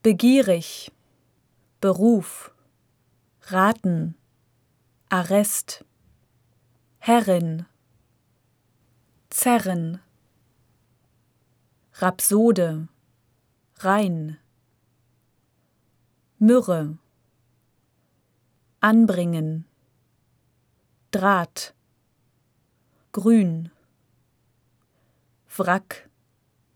begierig, Beruf, raten, Arrest, Herrin, zerren, Rhapsode, rein, Myrrhe, anbringen, Draht, grün, Wrack,